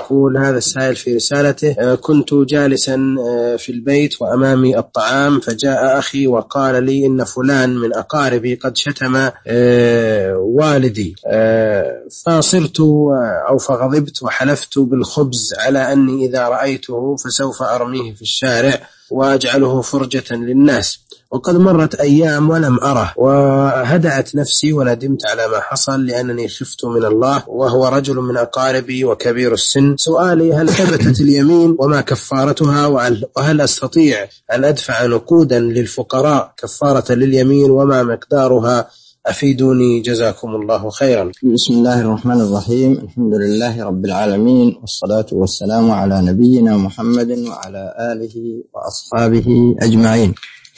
يقول هذا السائل في رسالته: كنت جالسا في البيت وأمامي الطعام، فجاء أخي وقال لي إن فلان من أقاربي قد شتم والدي، فصرت أو فغضبت وحلفت بالخبز على أني إذا رأيته فسوف أرميه في الشارع وأجعله فرجة للناس. وقد مرت أيام ولم أره، وهدأت نفسي وندمت على ما حصل لأنني خفت من الله، وهو رجل من أقاربي وكبير السن. سؤالي: هل ثبتت اليمين وما كفارتها؟ وهل أستطيع أن أدفع نقودا للفقراء كفارة لليمين وما مقدارها؟ أفيدوني جزاكم الله خيرا. بسم الله الرحمن الرحيم. الحمد لله رب العالمين، والصلاة والسلام على نبينا محمد وعلى آله وأصحابه أجمعين.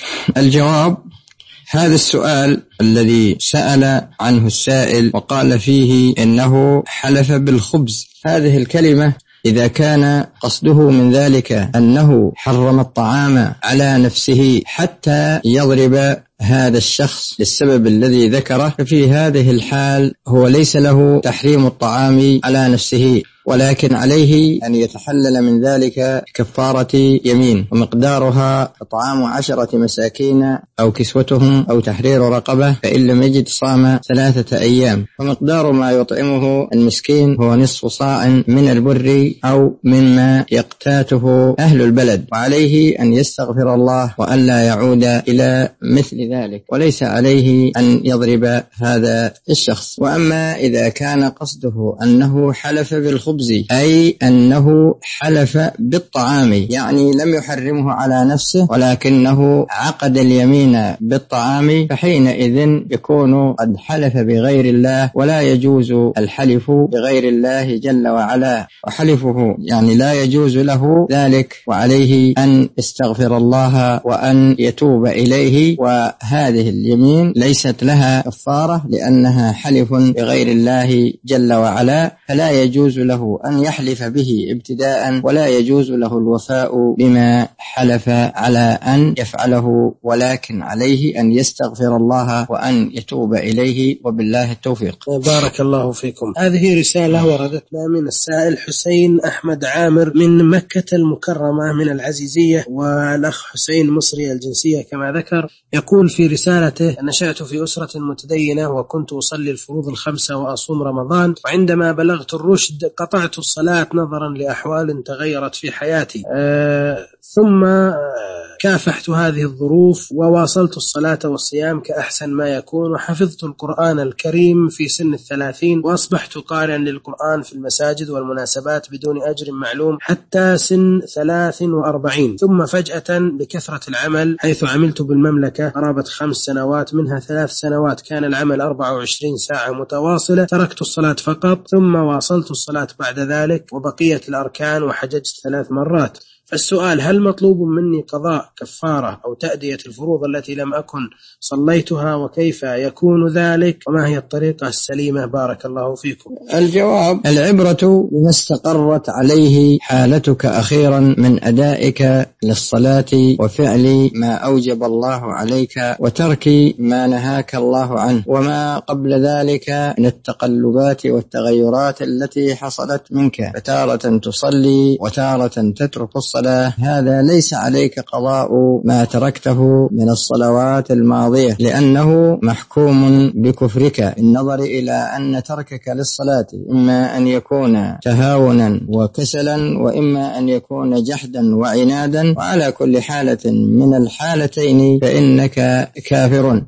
الجواب: هذا السؤال الذي سأل عنه السائل وقال فيه إنه حلف بالخبز، هذه الكلمة إذا كان قصده من ذلك أنه حرم الطعام على نفسه حتى يضرب هذا الشخص للسبب الذي ذكره، ففي هذه الحال هو ليس له تحريم الطعام على نفسه، ولكن عليه أن يتحلل من ذلك كفارة يمين، ومقدارها طعام 10 مساكين أو كسوتهم أو تحرير رقبة، فإن لم يجد صام 3 أيام. ومقدار ما يطعمه المسكين هو نصف صاع من البر أو مما يقتاته أهل البلد، وعليه أن يستغفر الله وأن لا يعود إلى مثل ذلك، وليس عليه أن يضرب هذا الشخص. وأما إذا كان قصده أنه حلف بالخبز، أي أنه حلف بالطعام، يعني لم يحرمه على نفسه ولكنه عقد اليمين بالطعام، فحينئذ يكون قد حلف بغير الله، ولا يجوز الحلف بغير الله جل وعلا، وحلفه يعني لا يجوز له ذلك، وعليه أن يستغفر الله وأن يتوب إليه. وهذه اليمين ليست لها كفارة لأنها حلف بغير الله جل وعلا، فلا يجوز له أن يحلف به ابتداء، ولا يجوز له الوفاء بما حلف على أن يفعله، ولكن عليه أن يستغفر الله وأن يتوب إليه، وبالله التوفيق. بارك الله فيكم. هذه رسالة وردتنا من السائل حسين أحمد عامر من مكة المكرمة من العزيزية، والأخ حسين مصري الجنسية كما ذكر. يقول في رسالته: نشأت في أسرة متدينة، وكنت أصلي الفروض 5 وأصوم رمضان، وعندما بلغت الرشد قطعت الصلاة نظرا لأحوال تغيرت في حياتي، ثم كافحت هذه الظروف وواصلت الصلاة والصيام كأحسن ما يكون، وحفظت القرآن الكريم في سن 30، وأصبحت قارئا للقرآن في المساجد والمناسبات بدون أجر معلوم حتى سن 43. ثم فجأة بكثرة العمل، حيث عملت بالمملكة قرابة 5 سنوات، منها 3 سنوات كان العمل 24 ساعة متواصلة، تركت الصلاة فقط، ثم واصلت الصلاة بعد ذلك وبقية الأركان، وحججت 3 مرات. فالسؤال: هل مطلوب مني قضاء كفارة أو تأدية الفروض التي لم أكن صليتها؟ وكيف يكون ذلك؟ وما هي الطريقة السليمة؟ بارك الله فيكم. الجواب: العبرة بما استقرت عليه حالتك أخيرا من أدائك للصلاة وفعل ما أوجب الله عليك وترك ما نهاك الله عنه، وما قبل ذلك من التقلبات والتغيرات التي حصلت منك، فتارة تصلي وتارة تترك الصلاة. هذا ليس عليك قضاء ما تركته من الصلوات الماضية، لأنه محكوم بكفرك، النظر إلى أن تركك للصلاة إما أن يكون تهاونا وكسلا، وإما أن يكون جحدا وعنادا، وعلى كل حالة من الحالتين فإنك كافر.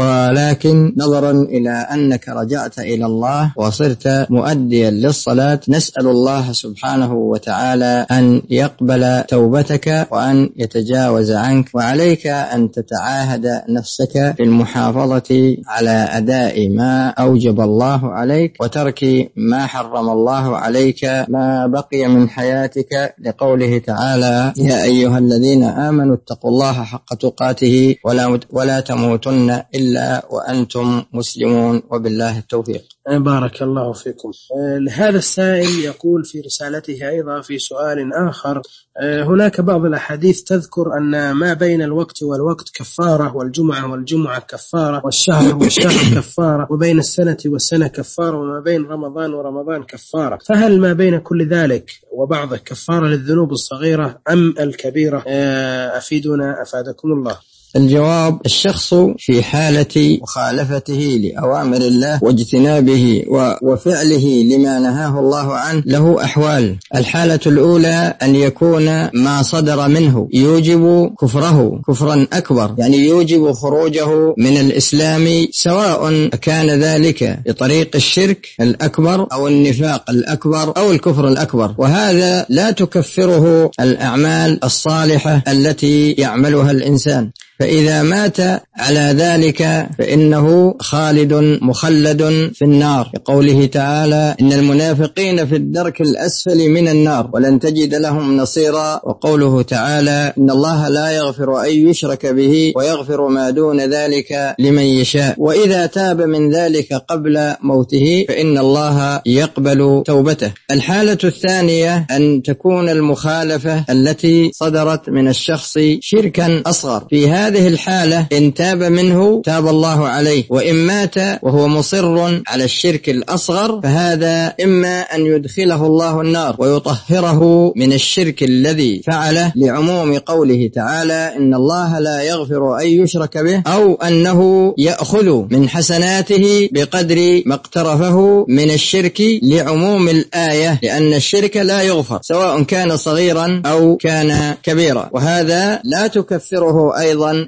ولكن نظرا إلى أنك رجعت إلى الله وصرت مؤديا للصلاة، نسأل الله سبحانه وتعالى أن يقبل توبتك وأن يتجاوز عنك، وعليك أن تتعاهد نفسك بالمحافظة على أداء ما أوجب الله عليك وترك ما حرم الله عليك ما بقي من حياتك، لقوله تعالى: يا أيها الذين آمنوا اتقوا الله حق تقاته ولا تموتن إلا وأنتم مسلمون، وبالله التوفيق. بارك الله فيكم. هذا السائل يقول في رسالته أيضا في سؤال آخر: هناك بعض الأحاديث تذكر أن ما بين الوقت والوقت كفارة، والجمعة والجمعة كفارة، والشهر والشهر كفارة، وبين السنة والسنة كفارة، وما بين رمضان ورمضان كفارة، فهل ما بين كل ذلك وبعضه كفارة للذنوب الصغيرة أم الكبيرة؟ أفيدنا أفادكم الله. الجواب: الشخص في حالة مخالفته لأوامر الله واجتنابه وفعله لما نهاه الله عنه له أحوال. الحالة الأولى أن يكون ما صدر منه يوجب كفره كفرا أكبر، يعني يوجب خروجه من الإسلام، سواء كان ذلك بطريق الشرك الأكبر أو النفاق الأكبر أو الكفر الأكبر، وهذا لا تكفره الأعمال الصالحة التي يعملها الإنسان. فإذا مات على ذلك فإنه خالد مخلد في النار، لقوله تعالى: إن المنافقين في الدرك الأسفل من النار ولن تجد لهم نصيرا. وقوله تعالى: إن الله لا يغفر أن يشرك به ويغفر ما دون ذلك لمن يشاء، وإذا تاب من ذلك قبل موته فإن الله يقبل توبته. الحالة الثانية أن تكون المخالفة التي صدرت من الشخص شركا أصغر. في هذه الحالة إن تاب منه تاب الله عليه، وإن مات وهو مصر على الشرك الأصغر فهذا إما أن يدخله الله النار ويطهره من الشرك الذي فعله، لعموم قوله تعالى: إن الله لا يغفر أن يشرك به، أو أنه يأخذ من حسناته بقدر ما اقترفه من الشرك، لعموم الآية، لأن الشرك لا يغفر سواء كان صغيرا أو كان كبيرا، وهذا لا تكفره أيضا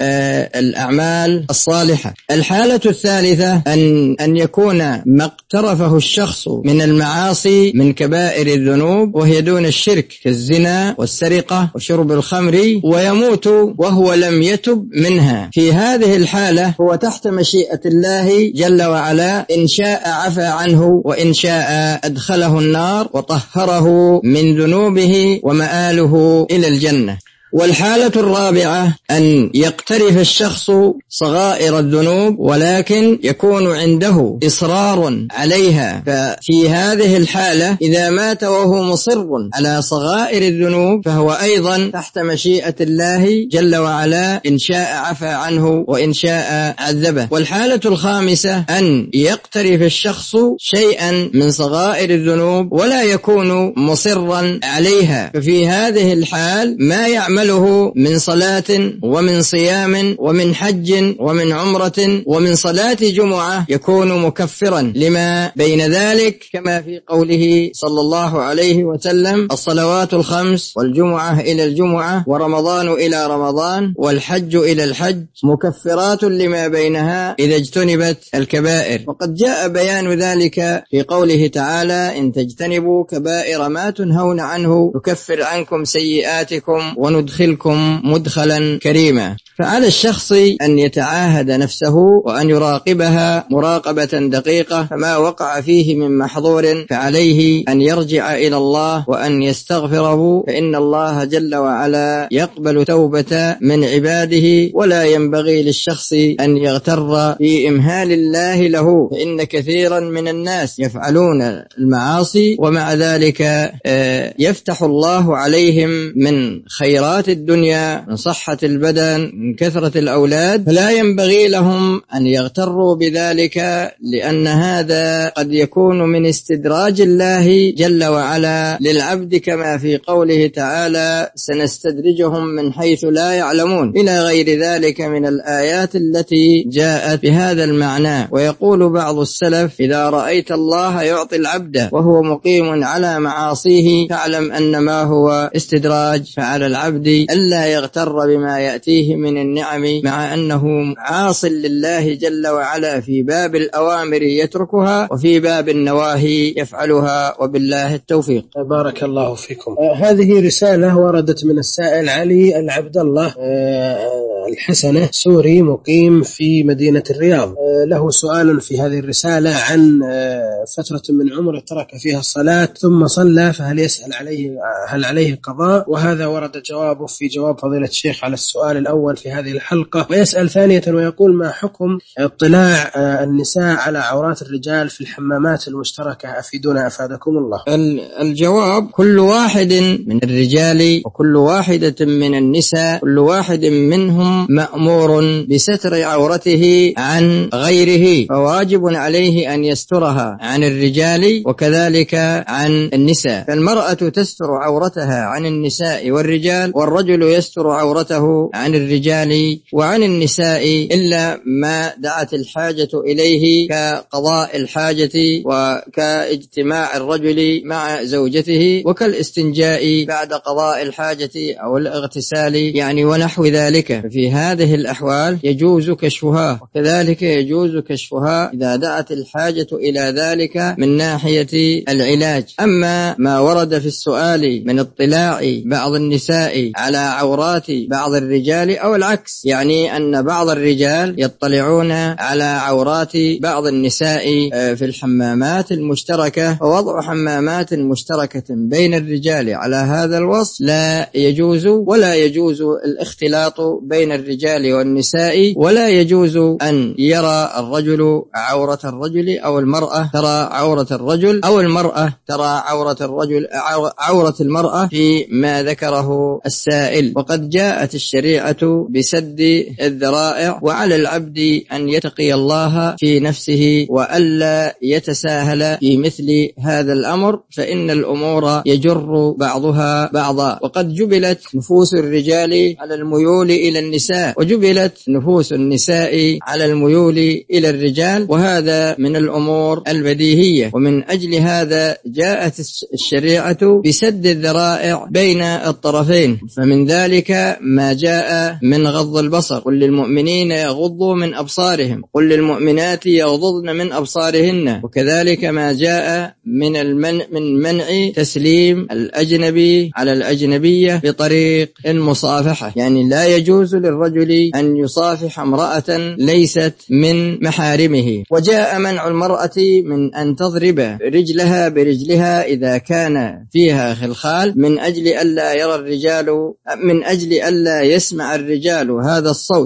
الأعمال الصالحة. الحالة الثالثة أن يكون ما اقترفه الشخص من المعاصي من كبائر الذنوب وهي دون الشرك، كالزنا والسرقة وشرب الخمر، ويموت وهو لم يتب منها. في هذه الحالة هو تحت مشيئة الله جل وعلا، إن شاء عفى عنه، وإن شاء أدخله النار وطهره من ذنوبه ومآله إلى الجنة. والحالة الرابعة أن يقترف الشخص صغائر الذنوب ولكن يكون عنده إصرار عليها، ففي هذه الحالة إذا مات وهو مصر على صغائر الذنوب فهو أيضا تحت مشيئة الله جل وعلا، إن شاء عفى عنه وإن شاء عذبه. والحالة الخامسة أن يقترف الشخص شيئا من صغائر الذنوب ولا يكون مصرا عليها، ففي هذه الحال ما يعمل من صلاة ومن صيام ومن حج ومن عمرة ومن صلاة جمعة يكون مكفرا لما بين ذلك، كما في قوله صلى الله عليه وسلم: الصلوات الخمس والجمعة إلى الجمعة ورمضان إلى رمضان والحج إلى الحج مكفرات لما بينها إذا اجتنبت الكبائر. وقد جاء بيان ذلك في قوله تعالى: إن تجتنبوا كبائر ما تنهون عنه نكفر عنكم سيئاتكم وندخلكم مدخلا كريما. فعلى الشخص أن يتعاهد نفسه وأن يراقبها مراقبة دقيقة، فما وقع فيه من محظور فعليه أن يرجع إلى الله وأن يستغفره، فإن الله جل وعلا يقبل توبة من عباده، ولا ينبغي للشخص أن يغتر في إمهال الله له، فإن كثيرا من الناس يفعلون المعاصي ومع ذلك يفتح الله عليهم من خيرات الدنيا، من صحة البدن، من كثرة الأولاد، فلا ينبغي لهم أن يغتروا بذلك، لأن هذا قد يكون من استدراج الله جل وعلا للعبد، كما في قوله تعالى: سنستدرجهم من حيث لا يعلمون، إلى غير ذلك من الآيات التي جاءت بهذا المعنى. ويقول بعض السلف: إذا رأيت الله يعطي العبد وهو مقيم على معاصيه فاعلم أن ما هو استدراج، فعلى العبد ألا يغتر بما يأتيه من النعم، مع أنه عاص لله جل وعلا في باب الأوامر يتركها وفي باب النواهي يفعلها، وبالله التوفيق. بارك الله فيكم. هذه رسالة وردت من السائل علي العبد الله الحسنة، سوري مقيم في مدينة الرياض. له سؤال في هذه الرسالة عن فترة من عمره ترك فيها الصلاة ثم صلى، فهل هل عليه قضاء؟ وهذا ورد جوابه في جواب فضيلة الشيخ على السؤال الأول في هذه الحلقة. ويسأل ثانية ويقول: ما حكم اطلاع النساء على عورات الرجال في الحمامات المشتركة؟ أفيدونا أفادكم الله. الجواب: كل واحد من الرجال وكل واحدة من النساء، كل واحد منهم مأمور بستر عورته عن غيره، فواجب عليه أن يسترها عن الرجال وكذلك عن النساء. فالمرأة تستر عورتها عن النساء والرجال، والرجل يستر عورته عن الرجال وعن النساء إلا ما دعت الحاجة إليه، كقضاء الحاجة وكاجتماع الرجل مع زوجته وكالاستنجاء بعد قضاء الحاجة أو الاغتسال يعني ونحو ذلك. في هذه الأحوال يجوز كشفها، وكذلك يجوز كشفها إذا دعت الحاجة إلى ذلك من ناحية العلاج. أما ما ورد في السؤال من اطلاع بعض النساء على عورات بعض الرجال أو العكس، يعني أن بعض الرجال يطلعون على عورات بعض النساء في الحمامات المشتركة، ووضع حمامات مشتركة بين الرجال على هذا الوصف لا يجوز، ولا يجوز الاختلاط بين الرجال والنساء، ولا يجوز أن يرى الرجل عورة الرجل أو المرأة ترى عورة الرجل أو المرأة ترى عورة الرجل عورة المرأة في ما ذكره السائل. وقد جاءت الشريعة بسد الذرائع، وعلى العبد أن يتقي الله في نفسه وألا يتساهل في مثل هذا الأمر، فإن الأمور يجر بعضها بعضا. وقد جبلت نفوس الرجال على الميول إلى النساء، وجبلت نفوس النساء على الميول إلى الرجال، وهذا من الأمور البديهية. ومن أجل هذا جاءت الشريعة بسد الذرائع بين الطرفين، فمن ذلك ما جاء من غض البصر: قل للمؤمنين يغضوا من أبصارهم، قل للمؤمنات يغضضن من أبصارهن. وكذلك ما جاء من منع تسليم الأجنبي على الأجنبية بطريق المصافحة، يعني لا يجوز للرجل أن يصافح امرأة ليست من محارمه. وجاء منع المرأة من أن تضرب رجلها برجلها إذا كان فيها خلخال، من أجل ألا يسمع الرجال هذا الصوت،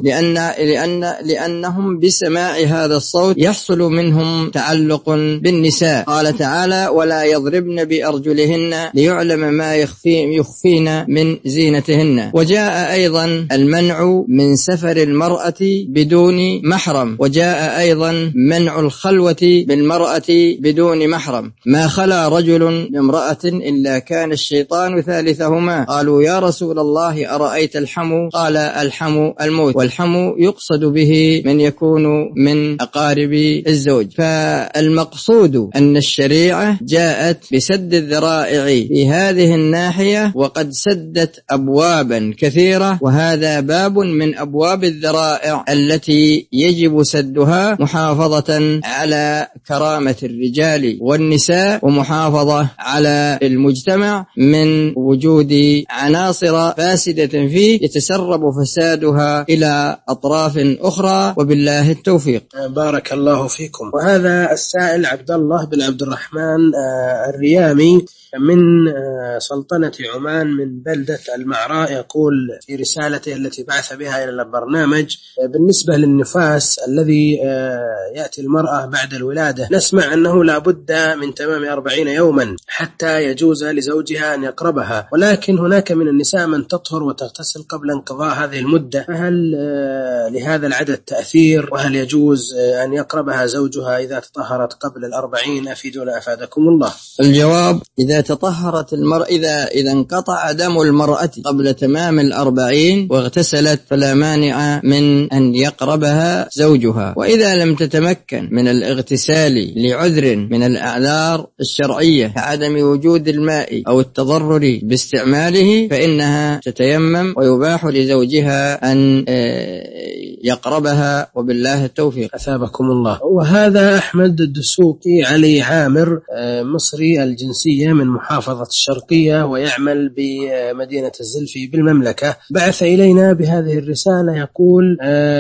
لأنهم بسماع هذا الصوت يحصل منهم تعلق بالنساء. قال تعالى: ولا يضربن بأرجلهن ليعلم ما يخفين من زينتهن. وجاء أيضا المنع من سفر المرأة بدون محرم، وجاء أيضا منع الخلوة بالمرأة بدون محرم. ما خلا رجل بامرأة إلا كان الشيطان ثالثهما. قالوا: يا رسول الله أرأيت الحمو؟ قال: الحمو الموت، والحمو يقصد به من يكون من أقارب الزوج. فالمقصود أن الشريعة جاءت بسد الذرائع في هذه الناحية، وقد سدت أبوابا كثيرة، وهذا باب من أبواب الذرائع التي يجب سدها، محافظة على كرامة الرجال والنساء، ومحافظة على المجتمع من وجود عناصر فاسدة فيه يتسرب فسادها إلى أطراف أخرى، وبالله التوفيق. بارك الله فيكم. وهذا السائل عبد الله بن عبد الرحمن الريامي من سلطنة عمان من بلدة المعراء، يقول في رسالته التي بعث بها إلى البرنامج: بالنسبة للنفاس الذي يأتي المرأة بعد الولادة، نسمع أنه لا بد من تمام 40 يوما حتى يجوز لزوجها أن يقربها، ولكن هناك من النساء من تطهر وتغتسل قبل انقضاء هذه المدة، فهل لهذا العدد تأثير؟ وهل يجوز أن يقربها زوجها إذا تطهرت قبل 40؟ أفيدونا أفادكم الله. الجواب: إذا تطهرت المرأة، إذا انقطع دم المرأة قبل تمام 40 واغتسلت، فلا مانع من أن يقربها زوجها. وإذا لم تتمكن من الاغتسال لعذر من الأعذار الشرعية كعدم وجود الماء أو التضرر باستعماله، فإنها تتيمم ويباح لزوجها أن يقربها، وبالله التوفيق. أثابكم الله. وهذا أحمد الدسوقي علي عامر، مصري الجنسية من محافظة الشرقية، ويعمل بمدينة الزلفي بالمملكة، بعث إلينا بهذه هذه الرسالة يقول: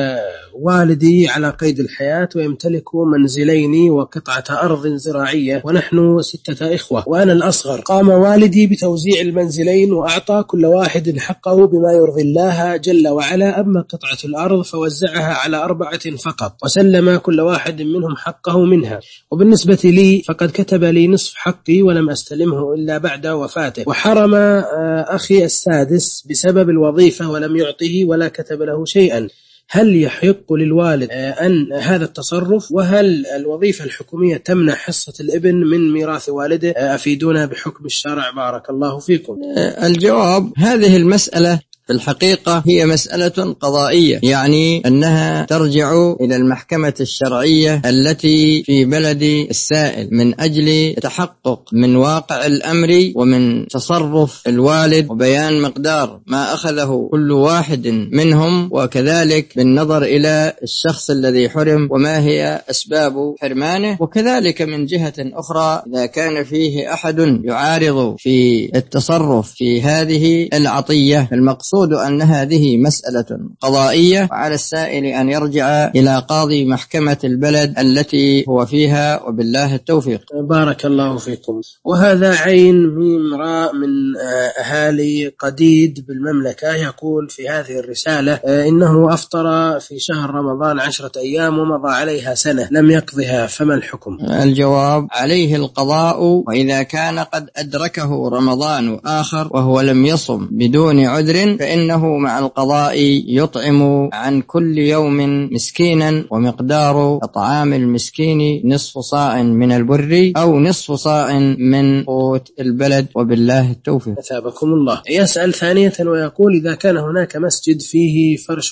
والدي على قيد الحياة ويمتلك منزلين وقطعة أرض زراعية، ونحن 6 إخوة وأنا الأصغر. قام والدي بتوزيع المنزلين وأعطى كل واحد حقه بما يرضي الله جل وعلا. أما قطعة الأرض فوزعها على 4 فقط، وسلم كل واحد منهم حقه منها. وبالنسبة لي فقد كتب لي نصف حقي ولم أستلمه إلا بعد وفاته، وحرم أخي السادس بسبب الوظيفة ولم يعطه ولا كتب له شيئا. هل يحق للوالد أن هذا التصرف؟ وهل الوظيفة الحكومية تمنع حصة الابن من ميراث والده؟ أفيدونا بحكم الشرع بارك الله فيكم. الجواب: هذه المسألة في الحقيقة هي مسألة قضائية، يعني أنها ترجع إلى المحكمة الشرعية التي في بلد السائل من أجل التحقق من واقع الأمر ومن تصرف الوالد وبيان مقدار ما أخذه كل واحد منهم، وكذلك بالنظر إلى الشخص الذي حرم وما هي أسباب حرمانه. وكذلك من جهة أخرى إذا كان فيه أحد يعارض في التصرف في هذه العطية، المقصود أن هذه مسألة قضائية، وعلى السائل أن يرجع إلى قاضي محكمة البلد التي هو فيها، وبالله التوفيق. بارك الله فيكم. وهذا عين ميم راء من أهالي قديد بالمملكة يقول في هذه الرسالة: إنه أفطر في شهر رمضان 10 أيام ومضى عليها سنة لم يقضها، فما الحكم؟ الجواب: عليه القضاء، وإذا كان قد أدركه رمضان آخر وهو لم يصم بدون عذر فإنه مع القضاء يطعم عن كل يوم مسكينا، ومقدار إطعام المسكين نصف صاع من البر أو نصف صاع من قوت البلد، وبالله التوفيق. أثابكم الله. يسأل ثانية ويقول: إذا كان هناك مسجد فيه فرش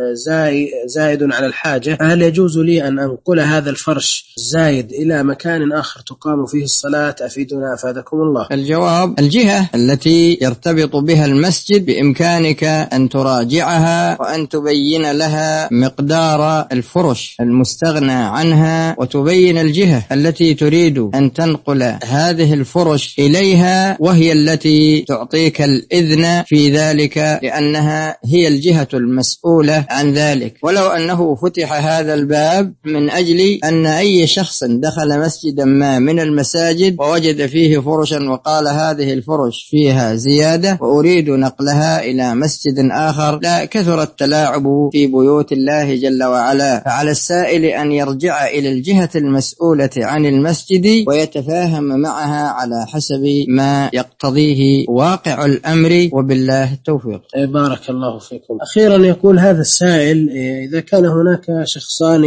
زائد على الحاجة، هل يجوز لي أن أنقل هذا الفرش الزايد إلى مكان آخر تقام فيه الصلاة؟ أفيدنا أفادكم الله. الجواب: الجهة التي يرتبط بها المسجد بإمكانك أن تراجعها وأن تبين لها مقدار الفرش المستغنى عنها، وتبين الجهة التي تريد أن تنقل هذه الفرش إليها، وهي التي تعطيك الإذن في ذلك، لأنها هي الجهة المسؤولة عن ذلك. ولو أنه فتح هذا الباب من أجل أن أي شخص دخل مسجدا ما من المساجد ووجد فيه فرشا وقال هذه الفرش فيها زيادة وأريد نقلها إلى مسجد آخر، لا كثر التلاعب في بيوت الله جل وعلا. فعلى السائل أن يرجع إلى الجهة المسؤولة عن المسجد ويتفاهم معها على حسب ما يقتضيه واقع الأمر، وبالله التوفيق. بارك الله فيكم. أخيرا يقول هذا السائل: إذا كان هناك شخصان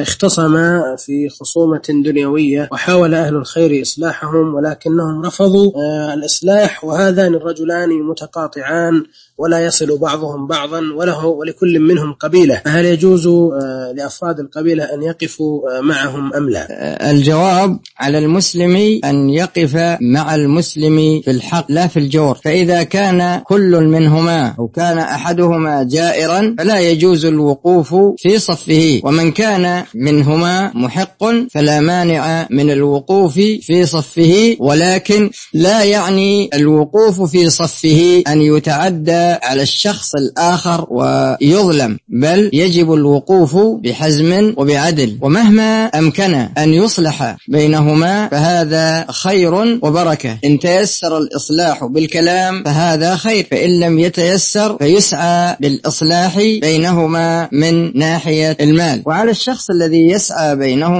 اختصما في خصومة دنيوية وحاول أهل الخير إصلاحهم ولكنهم رفضوا الإصلاح، وهذان الرجلان متقاطعان ولا يصل بعضهم بعضا ولكل منهم قبيلة، فهل يجوز لأفراد القبيلة أن يقفوا معهم أم لا؟ الجواب: على المسلم أن يقف مع المسلم في الحق لا في الجور، فإذا كان كل منهما أو كان أحدهما جائرا فلا يجوز الوقوف في صفه، ومن كان منهما محق فلا مانع من الوقوف في صفه، ولكن لا يعني الوقوف في صفه أن يتعدى على الشخص الآخر ويظلم، بل يجب الوقوف بحزم وبعدل، ومهما أمكن أن يصلح بينهما فهذا خير وبركة. إن تيسر الإصلاح بالكلام فهذا خير، فإن لم يتيسر فيسعى بالإصلاح بينهما من ناحية المال. وعلى الشخص الذي يسعى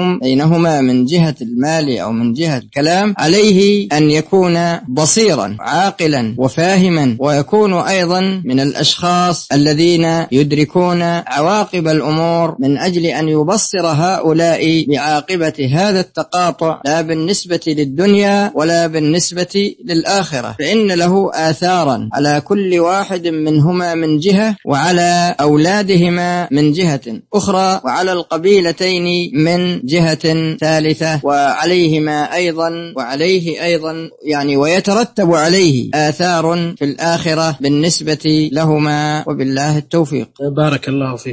بينهما من جهة المال أو من جهة الكلام عليه أن يكون بصيرا عاقلا وفاهما، ويكون أيضا من الأشخاص الذين يدركون عواقب الأمور من أجل أن يبصر هؤلاء بعاقبة هذا التقاطع، لا بالنسبة للدنيا ولا بالنسبة للآخرة، فإن له آثارا على كل واحد منهما من جهة، وعلى أولادهما من جهة أخرى، وعلى القبيلتين من جهة ثالثة، وعليهما أيضا وعليه أيضا يعني ويترتب عليه آثار في الآخرة بالنسبة لهما، وبالله التوفيق. بارك الله فيك.